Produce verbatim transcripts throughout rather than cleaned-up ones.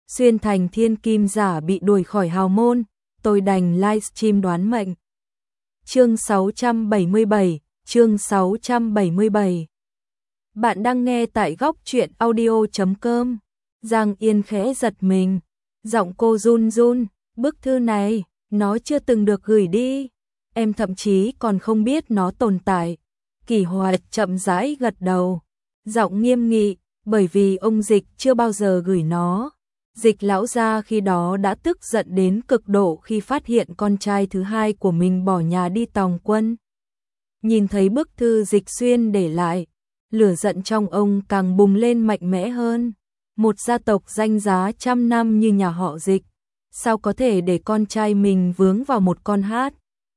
xuyên thành thiên kim giả bị đuổi khỏi hào môn, tôi đành livestream đoán mệnh. Chương sáu trăm bảy mươi bảy, chương sáu trăm bảy mươi bảy. Bạn đang nghe tại góc truyện audio chấm com. Giang Yên khẽ giật mình, giọng cô run run, bức thư này, nó chưa từng được gửi đi, em thậm chí còn không biết nó tồn tại. Kỷ Hòa chậm rãi gật đầu, giọng nghiêm nghị, bởi vì ông Dịch chưa bao giờ gửi nó. Dịch lão gia khi đó đã tức giận đến cực độ khi phát hiện con trai thứ hai của mình bỏ nhà đi tòng quân. Nhìn thấy bức thư Dịch Xuyên để lại, lửa giận trong ông càng bùng lên mạnh mẽ hơn. Một gia tộc danh giá trăm năm như nhà họ Dịch, sao có thể để con trai mình vướng vào một con hát?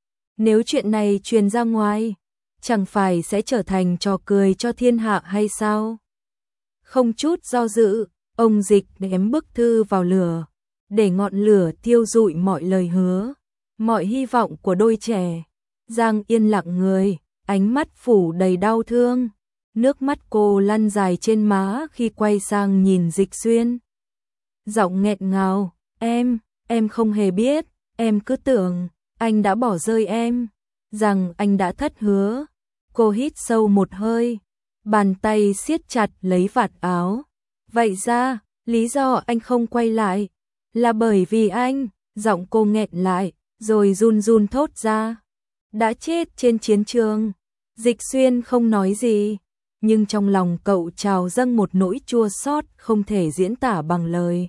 Nếu chuyện này truyền ra ngoài, chẳng phải sẽ trở thành trò cười cho thiên hạ hay sao? Không chút do dự, ông Dịch ném bức thư vào lửa, để ngọn lửa thiêu rụi mọi lời hứa, mọi hy vọng của đôi trẻ. Giang Yên lặng người, ánh mắt phủ đầy đau thương, nước mắt cô lăn dài trên má khi quay sang nhìn Dịch Xuyên. Giọng nghẹn ngào, em, em không hề biết, em cứ tưởng anh đã bỏ rơi em, rằng anh đã thất hứa. Cô hít sâu một hơi, bàn tay siết chặt lấy vạt áo. Vậy ra, lý do anh không quay lại là bởi vì anh, giọng cô nghẹn lại, rồi run run thốt ra, đã chết trên chiến trường. Dịch Xuyên không nói gì, nhưng trong lòng cậu trào dâng một nỗi chua xót không thể diễn tả bằng lời.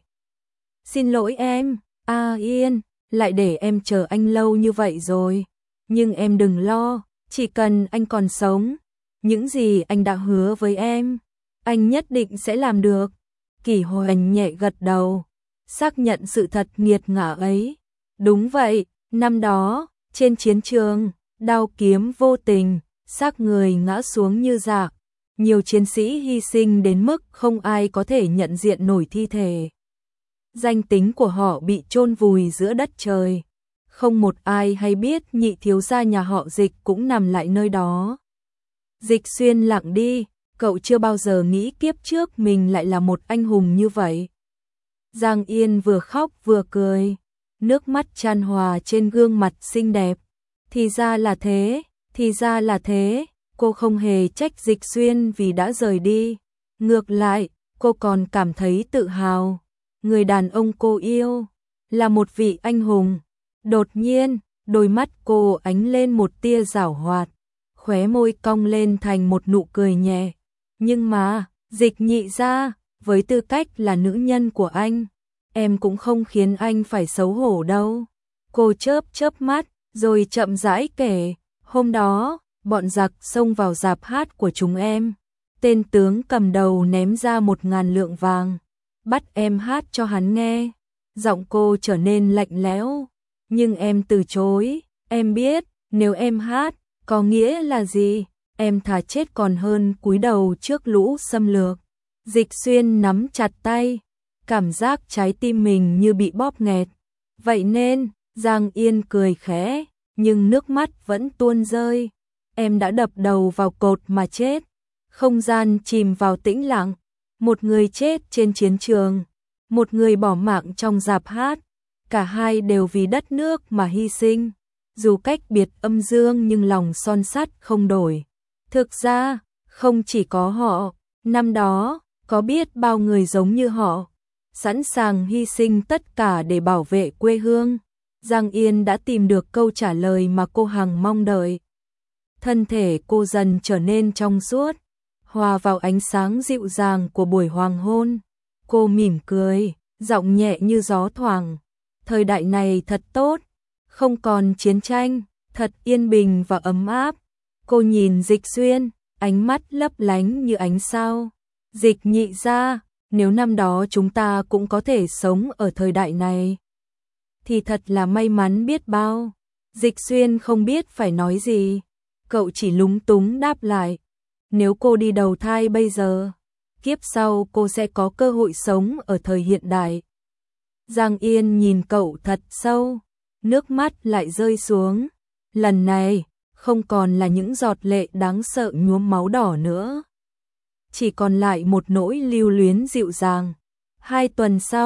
Xin lỗi em, A Yên, lại để em chờ anh lâu như vậy rồi. Nhưng em đừng lo, chỉ cần anh còn sống, những gì anh đã hứa với em, anh nhất định sẽ làm được. Kỷ Hoành nhẹ gật đầu, xác nhận sự thật nghiệt ngã ấy. Đúng vậy, năm đó, trên chiến trường, đao kiếm vô tình, xác người ngã xuống như rạc. Nhiều chiến sĩ hy sinh đến mức không ai có thể nhận diện nổi thi thể. Danh tính của họ bị chôn vùi giữa đất trời. Không một ai hay biết nhị thiếu gia nhà họ Dịch cũng nằm lại nơi đó. Dịch Xuyên lặng đi, cậu chưa bao giờ nghĩ kiếp trước mình lại là một anh hùng như vậy. Giang Yên vừa khóc vừa cười, nước mắt chan hòa trên gương mặt xinh đẹp. Thì ra là thế, thì ra là thế, cô không hề trách Dịch Xuyên vì đã rời đi. Ngược lại, cô còn cảm thấy tự hào. Người đàn ông cô yêu là một vị anh hùng. Đột nhiên, đôi mắt cô ánh lên một tia giảo hoạt, khóe môi cong lên thành một nụ cười nhẹ. Nhưng mà, Dịch nhị gia, với tư cách là nữ nhân của anh, em cũng không khiến anh phải xấu hổ đâu. Cô chớp chớp mắt, rồi chậm rãi kể, hôm đó, bọn giặc xông vào rạp hát của chúng em. Tên tướng cầm đầu ném ra một ngàn lượng vàng, bắt em hát cho hắn nghe. Giọng cô trở nên lạnh lẽo, nhưng em từ chối. Em biết, nếu em hát, có nghĩa là gì? Em thà chết còn hơn cúi đầu trước lũ xâm lược. Dịch Xuyên nắm chặt tay, cảm giác trái tim mình như bị bóp nghẹt. Vậy nên, Giang Yên cười khẽ, nhưng nước mắt vẫn tuôn rơi. Em đã đập đầu vào cột mà chết. Không gian chìm vào tĩnh lặng. Một người chết trên chiến trường, một người bỏ mạng trong rạp hát. Cả hai đều vì đất nước mà hy sinh. Dù cách biệt âm dương nhưng lòng son sắt không đổi. Thực ra, không chỉ có họ, năm đó, có biết bao người giống như họ, sẵn sàng hy sinh tất cả để bảo vệ quê hương. Giang Yên đã tìm được câu trả lời mà cô hằng mong đợi. Thân thể cô dần trở nên trong suốt, hòa vào ánh sáng dịu dàng của buổi hoàng hôn. Cô mỉm cười, giọng nhẹ như gió thoảng. Thời đại này thật tốt, không còn chiến tranh, thật yên bình và ấm áp. Cô nhìn Dịch Xuyên, ánh mắt lấp lánh như ánh sao. Dịch nhị gia, nếu năm đó chúng ta cũng có thể sống ở thời đại này, thì thật là may mắn biết bao. Dịch Xuyên không biết phải nói gì, cậu chỉ lúng túng đáp lại. Nếu cô đi đầu thai bây giờ, kiếp sau cô sẽ có cơ hội sống ở thời hiện đại. Giang Yên nhìn cậu thật sâu, nước mắt lại rơi xuống. Lần này, không còn là những giọt lệ đáng sợ nhuốm máu đỏ nữa. Chỉ còn lại một nỗi lưu luyến dịu dàng. Hai tuần sau,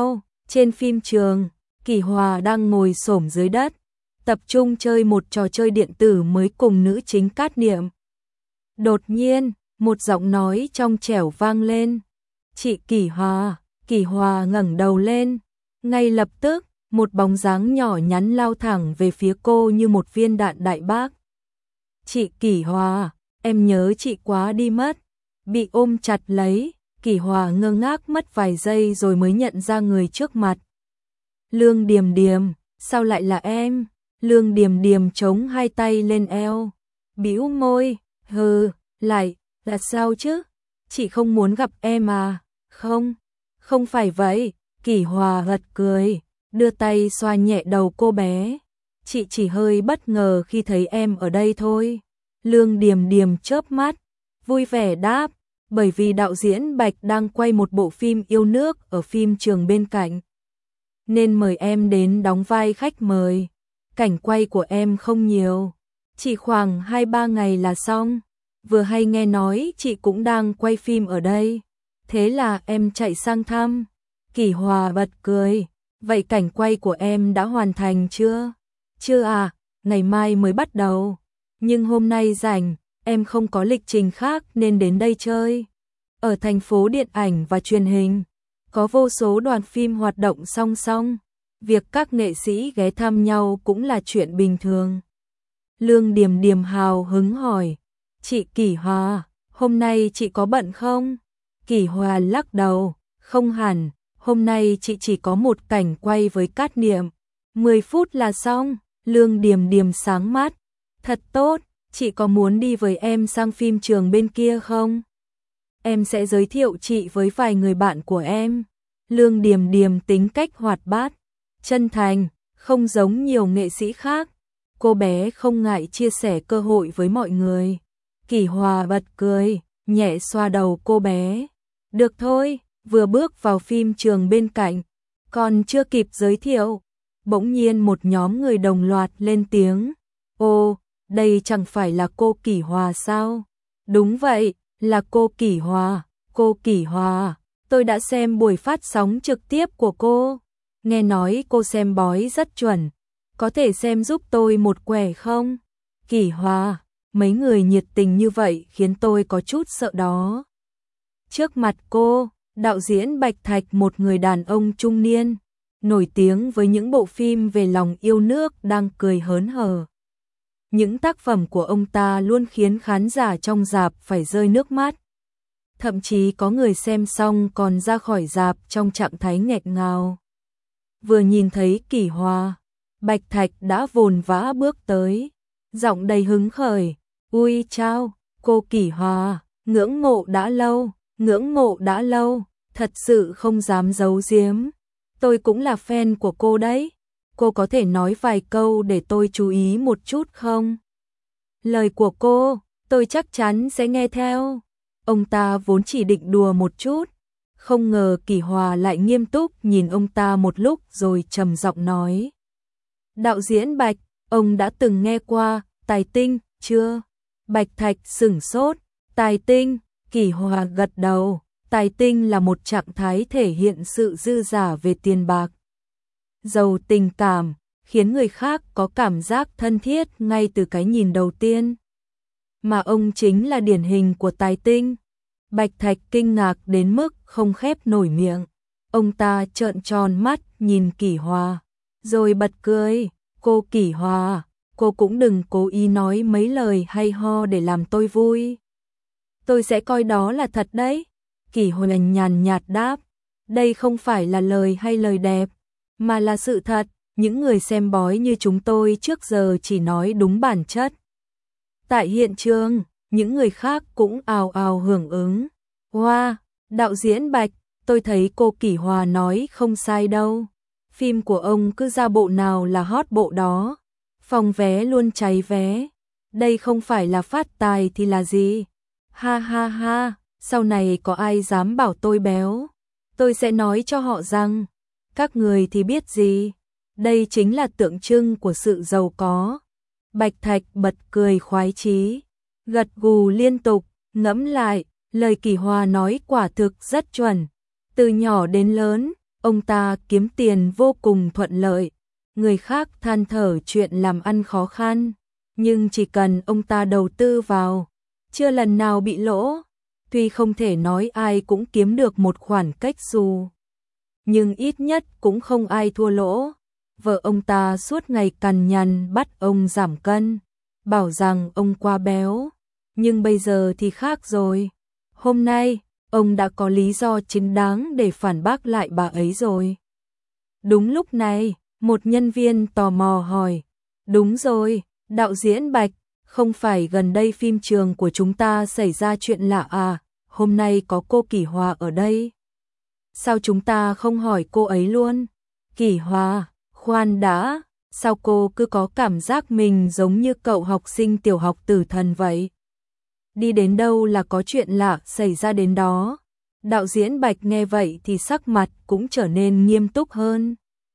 Trên phim trường, Kỷ Hòa đang ngồi xổm dưới đất, tập trung chơi một trò chơi điện tử mới cùng nữ chính Cát Niệm. Đột nhiên, một giọng nói trong trẻo vang lên. Chị Kỷ Hòa, Kỷ Hòa ngẩng đầu lên. Ngay lập tức, một bóng dáng nhỏ nhắn lao thẳng về phía cô như một viên đạn đại bác. Chị Kỷ Hòa, em nhớ chị quá đi mất. Bị ôm chặt lấy, Kỷ Hòa ngơ ngác mất vài giây rồi mới nhận ra người trước mặt. Lương Điềm Điềm, sao lại là em? Lương Điềm Điềm chống hai tay lên eo, bĩu môi, hừ, lại, là sao chứ? Chị không muốn gặp em à? Không, không phải vậy. Kỷ Hòa gật cười, đưa tay xoa nhẹ đầu cô bé. Chị chỉ hơi bất ngờ khi thấy em ở đây thôi. Lương Điềm Điềm chớp mắt, vui vẻ đáp, bởi vì đạo diễn Bạch đang quay một bộ phim yêu nước ở phim trường bên cạnh, nên mời em đến đóng vai khách mời. Cảnh quay của em không nhiều, chỉ khoảng hai ba ngày là xong. Vừa hay nghe nói chị cũng đang quay phim ở đây, thế là em chạy sang thăm. Kỷ Hòa bật cười, vậy cảnh quay của em đã hoàn thành chưa? Chưa à, ngày mai mới bắt đầu. Nhưng hôm nay rảnh, em không có lịch trình khác nên đến đây chơi. Ở thành phố điện ảnh và truyền hình, có vô số đoàn phim hoạt động song song. Việc các nghệ sĩ ghé thăm nhau cũng là chuyện bình thường. Lương Điềm Điềm hào hứng hỏi, chị Kỷ Hòa, hôm nay chị có bận không? Kỷ Hòa lắc đầu, không hẳn, hôm nay chị chỉ có một cảnh quay với Cát Niệm. mười phút là xong. Lương Điềm Điềm sáng mắt, thật tốt, chị có muốn đi với em sang phim trường bên kia không? Em sẽ giới thiệu chị với vài người bạn của em. Lương Điềm Điềm tính cách hoạt bát, chân thành, không giống nhiều nghệ sĩ khác. Cô bé không ngại chia sẻ cơ hội với mọi người. Kỷ Hòa bật cười, nhẹ xoa đầu cô bé. Được thôi, vừa bước vào phim trường bên cạnh, còn chưa kịp giới thiệu, bỗng nhiên một nhóm người đồng loạt lên tiếng. Ô, đây chẳng phải là cô Kỷ Hòa sao? Đúng vậy, là cô Kỷ Hòa. Cô Kỷ Hòa, tôi đã xem buổi phát sóng trực tiếp của cô. Nghe nói cô xem bói rất chuẩn. Có thể xem giúp tôi một quẻ không? Kỷ Hòa, mấy người nhiệt tình như vậy khiến tôi có chút sợ đó. Trước mặt cô, đạo diễn Bạch Thạch, một người đàn ông trung niên, nổi tiếng với những bộ phim về lòng yêu nước, đang cười hớn hở. Những tác phẩm của ông ta luôn khiến khán giả trong rạp phải rơi nước mắt. Thậm chí có người xem xong còn ra khỏi rạp trong trạng thái nghẹt ngào. Vừa nhìn thấy Kỷ Hòa, Bạch Thạch đã vồn vã bước tới, giọng đầy hứng khởi. Ui chao, cô Kỷ Hòa, ngưỡng mộ đã lâu, ngưỡng mộ đã lâu, thật sự không dám giấu giếm. Tôi cũng là fan của cô đấy. Cô có thể nói vài câu để tôi chú ý một chút không? Lời của cô, tôi chắc chắn sẽ nghe theo. Ông ta vốn chỉ định đùa một chút, không ngờ Kỷ Hòa lại nghiêm túc nhìn ông ta một lúc rồi trầm giọng nói. Đạo diễn Bạch, ông đã từng nghe qua Tài Tinh chưa? Bạch Thạch sửng sốt. Tài Tinh? Kỷ Hòa gật đầu. Tài Tinh là một trạng thái thể hiện sự dư dả về tiền bạc, giàu tình cảm, khiến người khác có cảm giác thân thiết ngay từ cái nhìn đầu tiên. Mà ông chính là điển hình của tài tinh. Bạch Thạch kinh ngạc đến mức không khép nổi miệng. Ông ta trợn tròn mắt nhìn Kỷ Hòa, rồi bật cười. Cô Kỷ Hòa, cô cũng đừng cố ý nói mấy lời hay ho để làm tôi vui. Tôi sẽ coi đó là thật đấy. Kỷ Hòa nhàn nhạt đáp. Đây không phải là lời hay lời đẹp, mà là sự thật. Những người xem bói như chúng tôi trước giờ chỉ nói đúng bản chất. Tại hiện trường, những người khác cũng ào ào hưởng ứng. Wow, đạo diễn Bạch, tôi thấy cô Kỷ Hòa nói không sai đâu. Phim của ông cứ ra bộ nào là hot bộ đó. Phòng vé luôn cháy vé. Đây không phải là phát tài thì là gì? Ha ha ha, sau này có ai dám bảo tôi béo, tôi sẽ nói cho họ rằng, các người thì biết gì. Đây chính là tượng trưng của sự giàu có. Bạch Thạch bật cười khoái chí, gật gù liên tục, ngẫm lại, lời Kỷ Hòa nói quả thực rất chuẩn. Từ nhỏ đến lớn, ông ta kiếm tiền vô cùng thuận lợi, người khác than thở chuyện làm ăn khó khăn, nhưng chỉ cần ông ta đầu tư vào, chưa lần nào bị lỗ, tuy không thể nói ai cũng kiếm được một khoản cách xù, nhưng ít nhất cũng không ai thua lỗ. Vợ ông ta suốt ngày cằn nhằn bắt ông giảm cân, bảo rằng ông quá béo, nhưng bây giờ thì khác rồi. Hôm nay, ông đã có lý do chính đáng để phản bác lại bà ấy rồi. Đúng lúc này, một nhân viên tò mò hỏi, đúng rồi, đạo diễn Bạch, không phải gần đây phim trường của chúng ta xảy ra chuyện lạ à, hôm nay có cô Kỷ Hòa ở đây. Sao chúng ta không hỏi cô ấy luôn? Kỷ Hòa, khoan đã, sao cô cứ có cảm giác mình giống như cậu học sinh tiểu học tử thần vậy? Đi đến đâu là có chuyện lạ xảy ra đến đó. Đạo diễn Bạch nghe vậy thì sắc mặt cũng trở nên nghiêm túc hơn.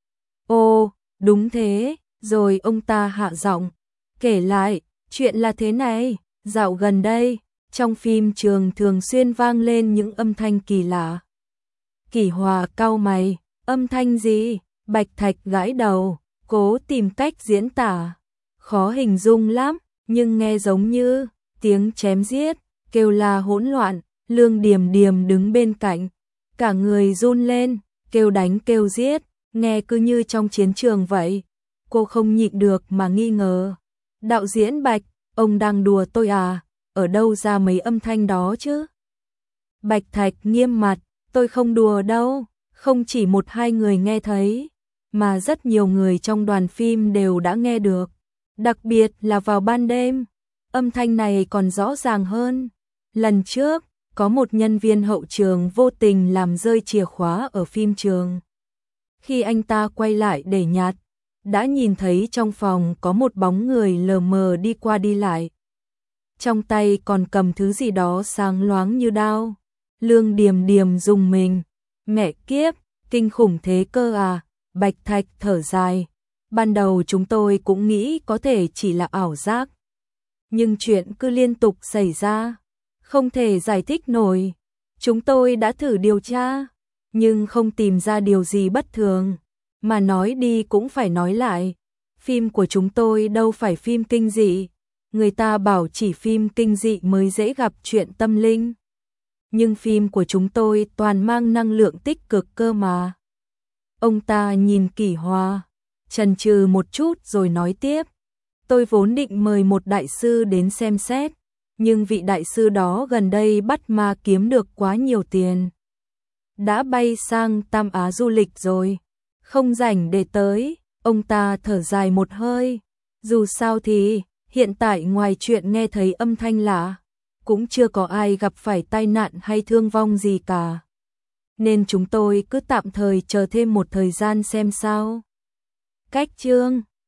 Ồ, đúng thế, rồi ông ta hạ giọng, kể lại, chuyện là thế này, dạo gần đây, trong phim trường thường xuyên vang lên những âm thanh kỳ lạ. Kỷ Hòa cau mày, âm thanh gì? Bạch Thạch gãi đầu, cố tìm cách diễn tả. Khó hình dung lắm, nhưng nghe giống như tiếng chém giết, kêu la hỗn loạn. Lương Điềm Điềm đứng bên cạnh, cả người run lên, kêu đánh kêu giết, nghe cứ như trong chiến trường vậy. Cô không nhịn được mà nghi ngờ. Đạo diễn Bạch, ông đang đùa tôi à? Ở đâu ra mấy âm thanh đó chứ? Bạch Thạch nghiêm mặt, tôi không đùa đâu, không chỉ một hai người nghe thấy, mà rất nhiều người trong đoàn phim đều đã nghe được. Đặc biệt là vào ban đêm, âm thanh này còn rõ ràng hơn. Lần trước, có một nhân viên hậu trường vô tình làm rơi chìa khóa ở phim trường. Khi anh ta quay lại để nhặt, đã nhìn thấy trong phòng có một bóng người lờ mờ đi qua đi lại. Trong tay còn cầm thứ gì đó sáng loáng như đao. Lương Điềm Điềm rùng mình. Mẹ kiếp, kinh khủng thế cơ à? Bạch Thạch thở dài. Ban đầu chúng tôi cũng nghĩ có thể chỉ là ảo giác. Nhưng chuyện cứ liên tục xảy ra, không thể giải thích nổi. Chúng tôi đã thử điều tra, nhưng không tìm ra điều gì bất thường. Mà nói đi cũng phải nói lại, phim của chúng tôi đâu phải phim kinh dị. Người ta bảo chỉ phim kinh dị mới dễ gặp chuyện tâm linh. Nhưng phim của chúng tôi toàn mang năng lượng tích cực cơ mà. Ông ta nhìn Kỷ Hòa, chần chừ một chút rồi nói tiếp. Tôi vốn định mời một đại sư đến xem xét, nhưng vị đại sư đó gần đây bắt ma kiếm được quá nhiều tiền. Đã bay sang Tam Á du lịch rồi, không rảnh để tới. Ông ta thở dài một hơi. Dù sao thì, hiện tại ngoài chuyện nghe thấy âm thanh lạ, cũng chưa có ai gặp phải tai nạn hay thương vong gì cả. Nên chúng tôi cứ tạm thời chờ thêm một thời gian xem sao. Cách chương